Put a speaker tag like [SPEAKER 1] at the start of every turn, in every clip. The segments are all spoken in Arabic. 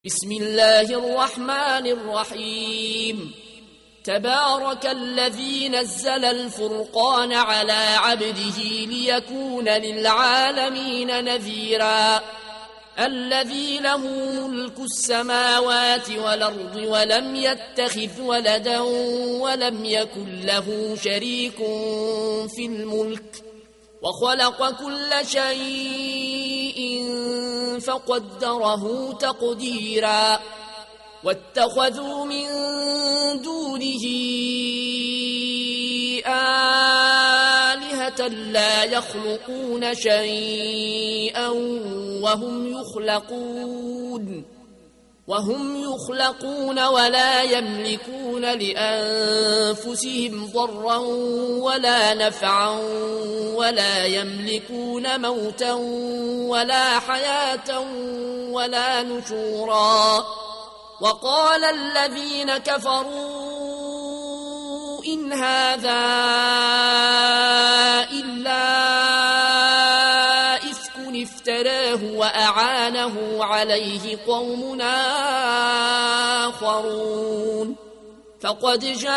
[SPEAKER 1] بسم الله الرحمن الرحيم. تبارك الذي نزل الفرقان على عبده ليكون للعالمين نذيرا. الذي له ملك السماوات والأرض ولم يتخذ ولدا ولم يكن له شريك في الملك وخلق كل شيء فقدره تقديرا. واتخذوا من دونه آلهة لا يخلقون شيئا وهم يخلقون ولا يملكون لأنفسهم ضرا ولا نفعا ولا يملكون موتا ولا حياة ولا نشورا. وقال الذين كفروا إن هذا إلا إفك افتراه وأعانه عليه قوم آخرون فقد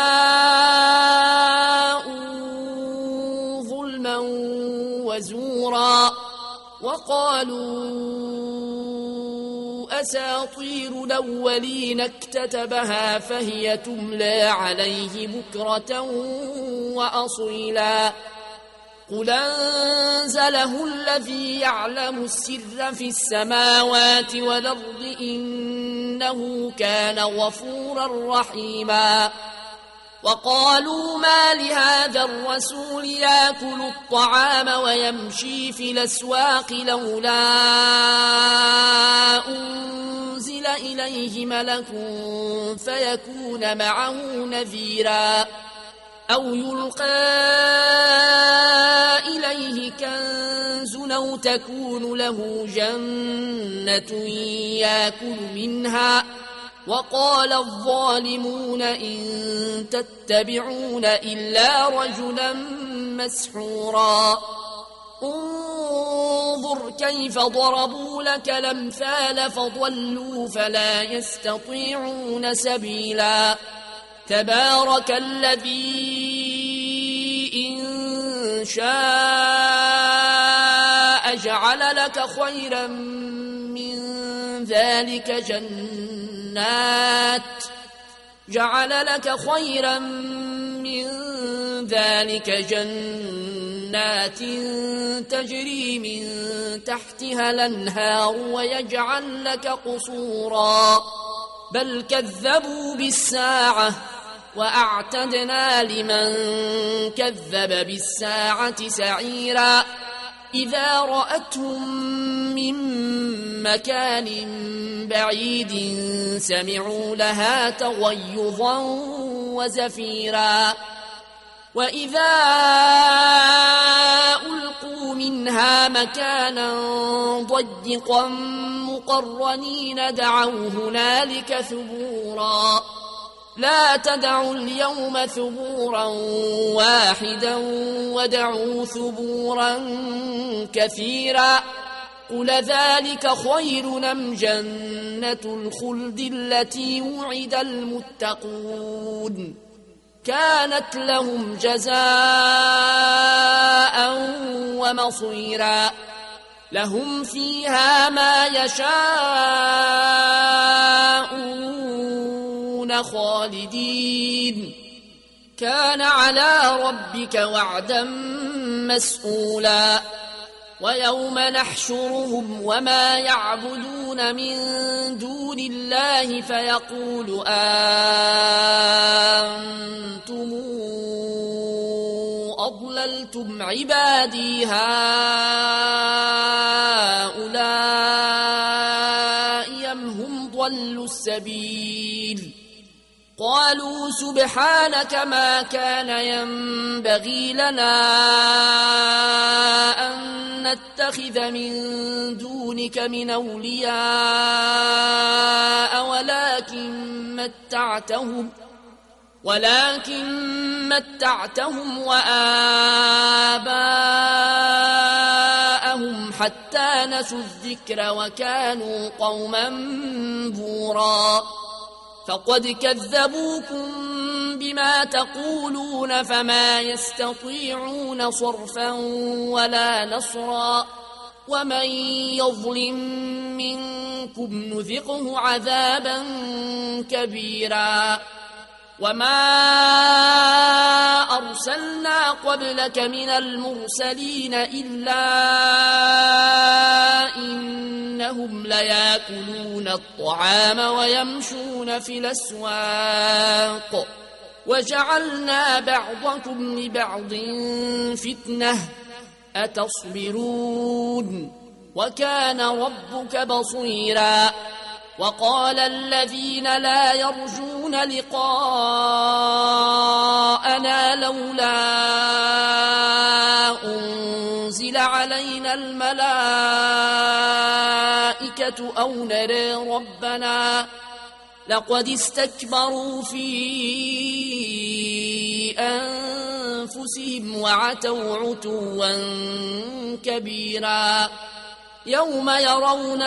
[SPEAKER 1] جاءوا ظلما وزورا. وقالوا أساطير الأولين اكتتبها فهي تملى عليه بكرة وأصيلا. قل أنزله الذي يعلم السر في السماوات والأرض إنه كان غفورا رحيما. وقالوا ما لهذا الرسول يأكل الطعام ويمشي في الأسواق لولا أنزل إليه ملك فيكون معه نذيرا أو يلقى إليه كنز أو تكون له جنة يأكل منها. وقال الظالمون إن تتبعون إلا رجلا مسحورا. انظر كيف ضربوا لك الأمثال فضلوا فلا يستطيعون سبيلا. تبارك الذي إن شاء جعل لك خيرا من ذلك جنات تجري من تحتها الأنهار ويجعل لك قصورا. بل كذبوا بالساعة وأعتدنا لمن كذب بالساعة سعيرا. إذا رأتهم من مكان بعيد سمعوا لها تغيظا وزفيرا. وإذا ألقوا منها مكانا ضيقا مقرنين دعوا هنالك ثبورا. لا تدعوا اليوم ثبورا واحدا ودعوا ثبورا كثيرا. قل ذلك خير أم جنة الخلد التي وعد المتقون كانت لهم جزاء ومصيرا. لهم فيها ما يشاءون خالدين. كان على ربك وعدا مسئولا. ويوم نحشرهم وما يعبدون من دون الله فيقول أنتم أضللتم عبادي هؤلاء أم هم ضلوا السبيل. قالوا سبحانك ما كان ينبغي لنا أن نتخذ من دونك من أولياء ولكن متعتهم وآباءهم زادوهم حتى نسوا الذكر وكانوا قوما بورا فقد كذبوكم بما تقولون فما يستطيعون صرفا ولا نصرا ومن يظلم منكم نذقه عذابا كبيرا وما أرسلنا قبلك من المرسلين إلا إنهم ليأكلون الطعام ويمشون في الأسواق وجعلنا بعضكم لبعض فتنة أتصبرون وكان ربك بصيرا وقال الذين لا يرجون لقاءنا لولا أنزل علينا الملائكة أو نرى ربنا لقد استكبروا في أنفسهم وعتوا عتوا كبيرا يوم يرون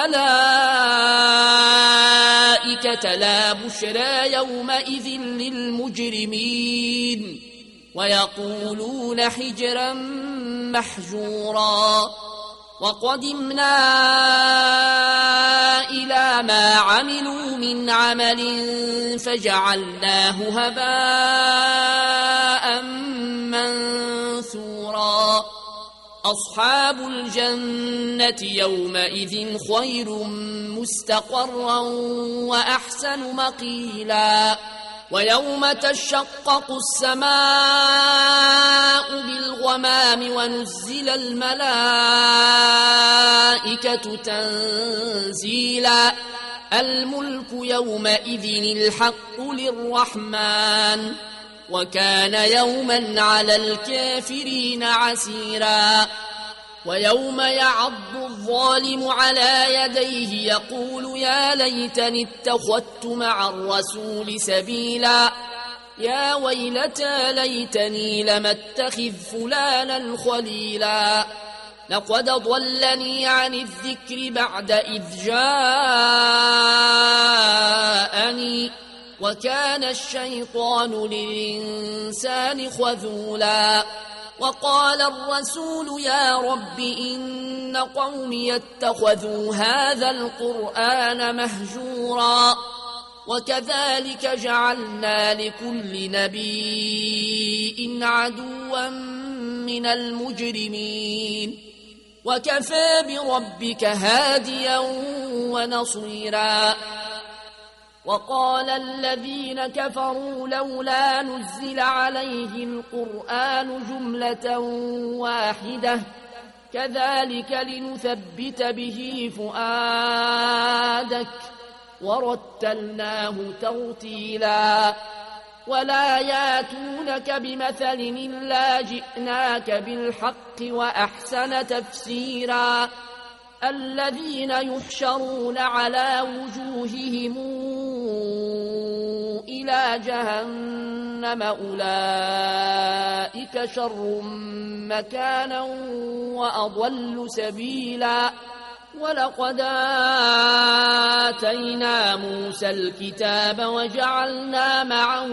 [SPEAKER 1] الملائكة لا بشرى يومئذ للمجرمين ويقولون حجرا محجورا وقدمنا إلى ما عملوا من عمل فجعلناه هباء منثورا أصحاب الجنة يومئذ خير مستقرا وأحسن مقيلا ويوم تشقق السماء بالغمام ونزل الملائكة تنزيلا الملك يومئذ الحق للرحمن وكان يوما على الكافرين عسيرا ويوم يعض الظالم على يديه يقول يا ليتني اتخذت مع الرسول سبيلا يا ويلتى ليتني لم اتخذ فلانا خليلا لقد ضلني عن الذكر بعد إذ جاءني وكان الشيطان للإنسان خذولا وقال الرسول يا رب إن قومي اتخذوا هذا القرآن مهجورا وكذلك جعلنا لكل نبي عدوا من المجرمين وكفى بربك هاديا ونصيرا وقال الذين كفروا لولا نزل عليه القرآن جملة واحدة كذلك لنثبت به فؤادك ورتلناه ترتيلا ولا ياتونك بمثل إلا جئناك بالحق وأحسن تفسيرا الذين يحشرون على وجوههم إلى جهنم أولئك شر مكانا وأضل سبيلا ولقد آتينا موسى الكتاب وجعلنا معه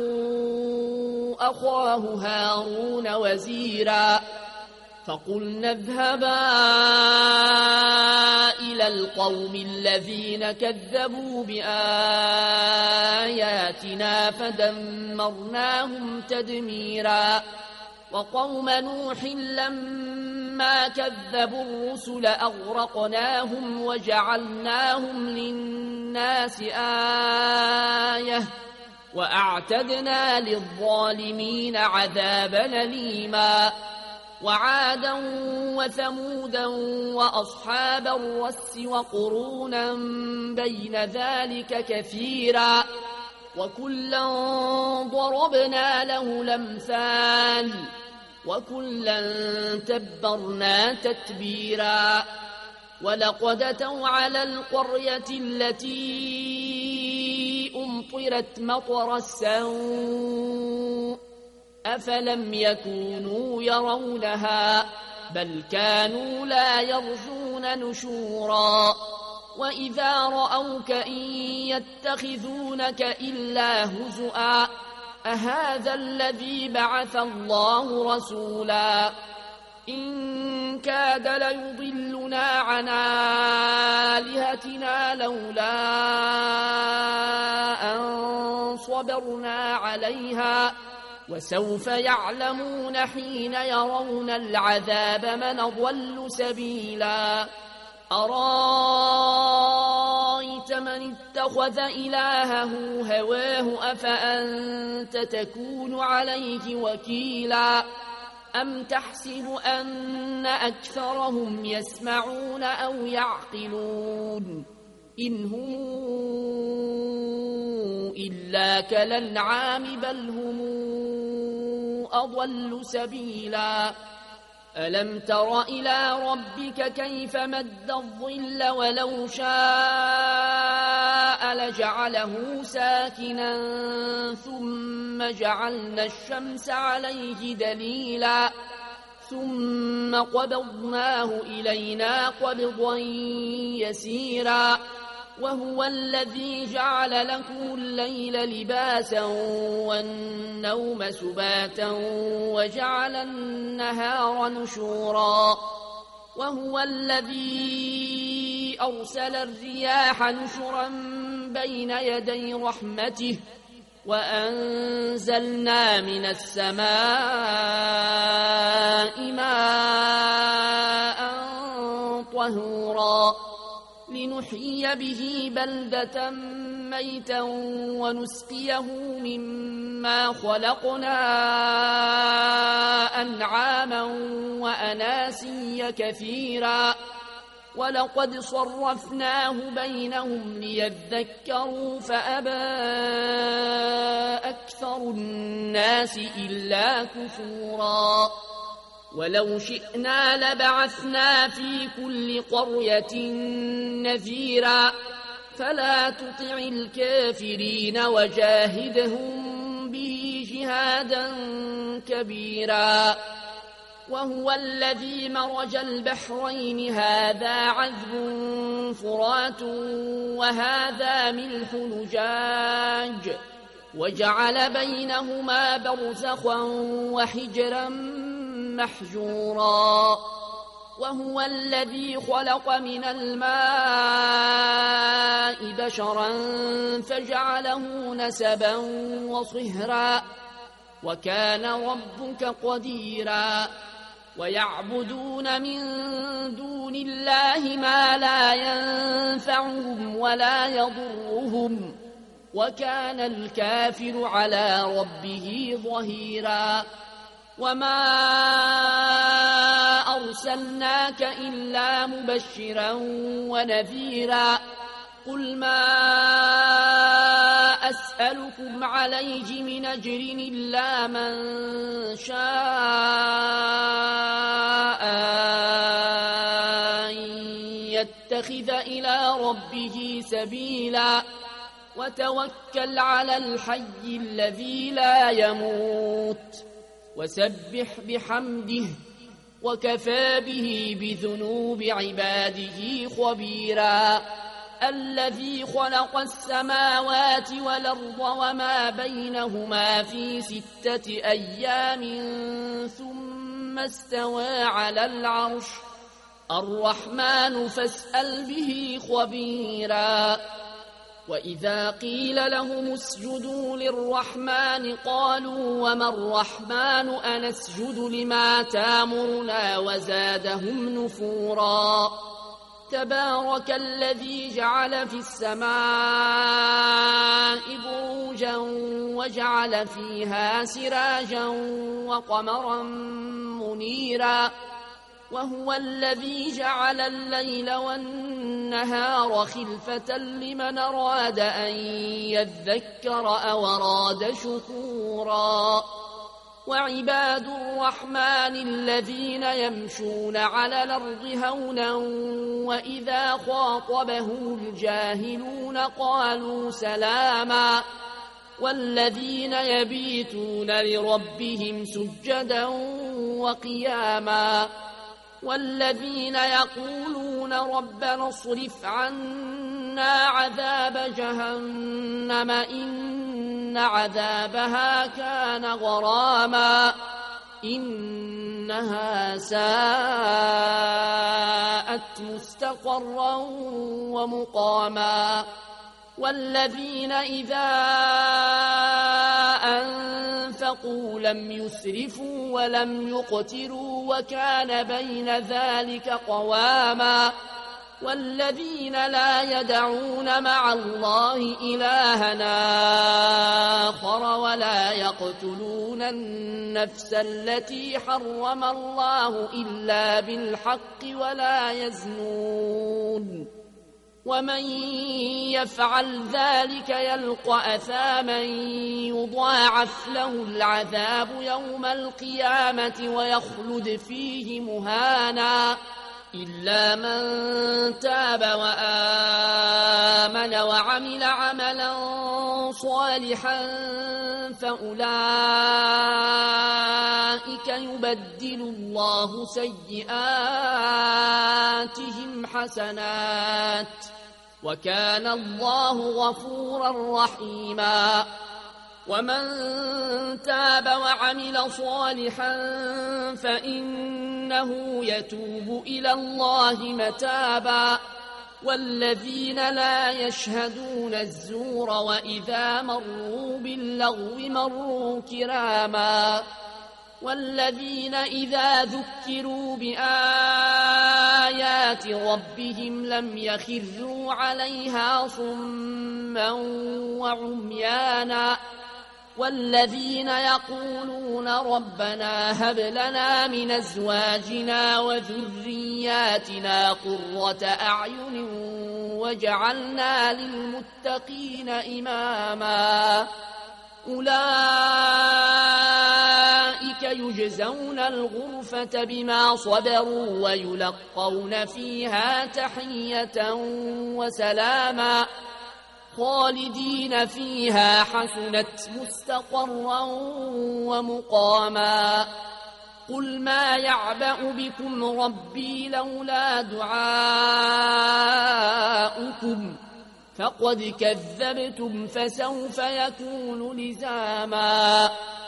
[SPEAKER 1] أخاه هارون وزيرا فقلنا اذهبا إلى القوم الذين كذبوا بآياتنا فدمرناهم تدميرا وقوم نوح لما كذبوا الرسل أغرقناهم وجعلناهم للناس آية وأعتدنا للظالمين عذابا أليما وعادا وثمودا وأصحاب الرس وقرونا بين ذلك كثيرا وكلا ضربنا له الأمثال وكلا تبرنا تتبيرا ولقد أتوا على القرية التي أمطرت مطر السوء أفلم يكونوا يرونها بل كانوا لا يرجون نشورا وإذا رأوك إن يتخذونك إلا هزؤا أهذا الذي بعث الله رسولا إن كاد ليضلنا عن آلهتنا لولا أن صبرنا عليها وسوف يعلمون حين يرون العذاب من ضل سبيلا أرأيت من اتخذ إلهه هواه أفأنت تكون عليه وكيلا أم تحسب أن أكثرهم يسمعون أو يعقلون إن هم إلا كالأنعام بل هم أضل سبيلا ألم تر إلى ربك كيف مد الظل ولو شاء لجعله ساكنا ثم جعلنا الشمس عليه دليلا ثم قبضناه إلينا قبضا يسيرا وهو الذي جعل لكم الليل لباسا والنوم سباتا وجعل النهار نشورا وهو الذي أرسل الرياح نشرا بين يدي رحمته وأنزلنا من السماء ماء طهورا لنحيي به بلدة ميتا ونسقيه مما خلقنا أنعاما وأناسيا كثيرا ولقد صرفناه بينهم ليذكروا فأبى أكثر الناس إلا كفورا ولو شئنا لبعثنا في كل قرية نذيرا فلا تطع الكافرين وجاهدهم به جهادا كبيرا وهو الذي مرج البحرين هذا عذب فرات وهذا ملح نجاج وجعل بينهما برزخا وحجرا محجورا وهو الذي خلق من الماء بشرا فجعله نسبا وصهرا وكان ربك قديرا ويعبدون من دون الله ما لا ينفعهم ولا يضرهم وكان الكافر على ربه ظهيرا وما أرسلناك إلا مبشرا ونذيرا قل ما أسألكم عليه من أجر إلا من شاء أن يتخذ إلى ربه سبيلا وتوكل على الحي الذي لا يموت وسبح بحمده وكفى به بذنوب عباده خبيرا الذي خلق السماوات والأرض وما بينهما في 6 أيام ثم استوى على العرش الرحمن فاسأل به خبيرا وإذا قيل لهم اسجدوا للرحمن قالوا وما الرحمن أنسجد لما تامرنا وزادهم نفورا تبارك الذي جعل في السماء بروجا وجعل فيها سراجا وقمرا منيرا وهو الذي جعل الليل والنهار خلفة لمن أراد أن يذكر أو أراد شكورا وعباد الرحمن الذين يمشون على الأرض هونا وإذا خاطبهم الجاهلون قالوا سلاما والذين يبيتون لربهم سجدا وقياما والذين يقولون ربنا اصرف عنا عذاب جهنم إن عذابها كان غراما إنها ساءت مستقرا ومقاما والذين إذا أنفقوا لم يسرفوا ولم يقتروا وكان بين ذلك قواما والذين لا يدعون مع الله إلهنا آخر ولا يقتلون النفس التي حرم الله إلا بالحق ولا يزنون ومن يفعل ذلك يلقى أثاما يضاعف له العذاب يوم القيامة ويخلد فيه مهانا إلا من تاب وآمن وعمل عملا صالحا فأولئك يبدل الله سيئاتهم حسنات وكان الله غفورا رحيما ومن تاب وعمل صالحا فإنه يتوب إلى الله متابا والذين لا يشهدون الزور وإذا مروا باللغو مروا كراما والذين إذا ذكروا بآيات ربهم لم يخروا عليها صما وعميانا والذين يقولون ربنا هب لنا من أزواجنا وذرياتنا قرة أعين وجعلنا للمتقين إماما أولئك يجزون الغرفة بما صبروا ويلقون فيها تحية وسلاما خالدين فيها حسنت مستقرا ومقاما قل ما يعبأ بكم ربي لولا دعاؤكم فقد كذبتم فسوف يكون لزاما